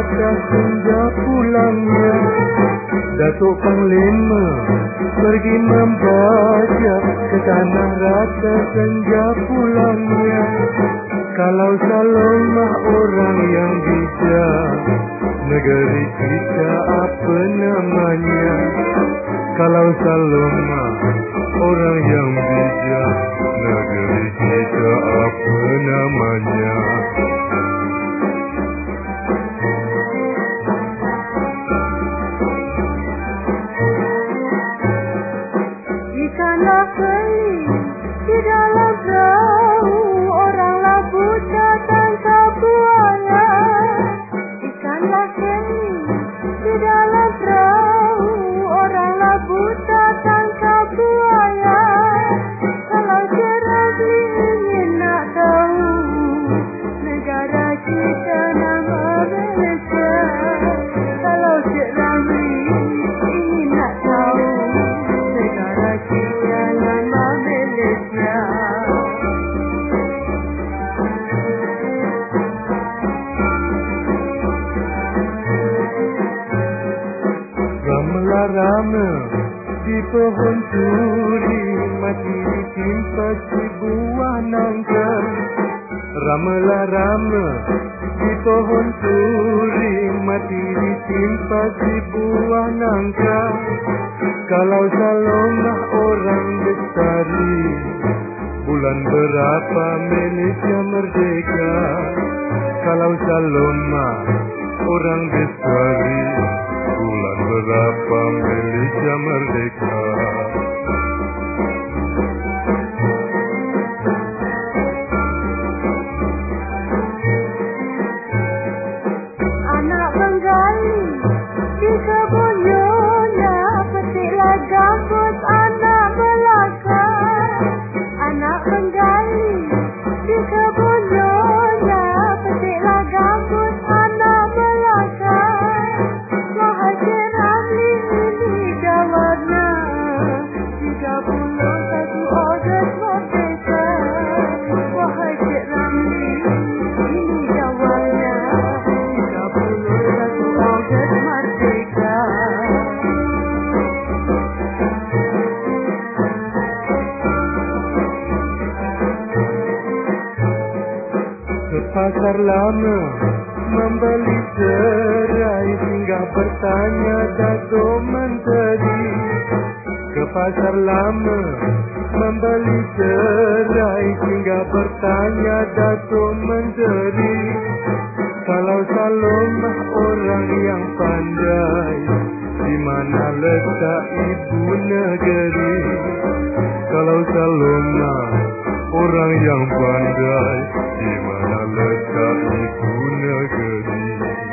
rata senja pulangnya. Datuk Panglima pergi membajak ke tanah rata senja pulangnya. Kalau Salomah orang yang bijak, negeri kita apa namanya? Kalau Salomah orang yang bijak, negeri kita apa namanya? Ikanlah keli di dalam perahu, oranglah buta tangkap buaya. Ikanlah keli di dalam perahu, oranglah buta tangkap buaya. Kalau Ramli ingin nak tahu negara kita nama Malaysia, kalau Ramli ingin nak tahu negara kita nama Malaysia. Rame-rame di pohon suri, mati ditimpa si buah nangka. Rame-rame di pohon suri, mati ditimpa si buah nangka. Kalau Salomah orang bestari, bulan berapa Malaysia merdeka? Kalau Salomah orang bestari, bulan berapa Malaysia merdeka? Anak Bengali di kebun Yola, petiklah gambut anak belaka. Anak Bengali di kebun Yola, petiklah gambut anak belaka. Mahathir Ramli ini jawabnya 31 Ogos merdeka. Mahathir Ramli ini jawabnya 31 Ogos merdeka. Ke pasar lama membeli serai, singgah bertanya Datuk Menteri. Ke pasar lama membeli serai, singgah bertanya Datuk Menteri. Kalau Salomah orang yang pandai, di mana letak ibu negeri? Kalau Salomah orang yang pandai, di mana letak ibu negeri?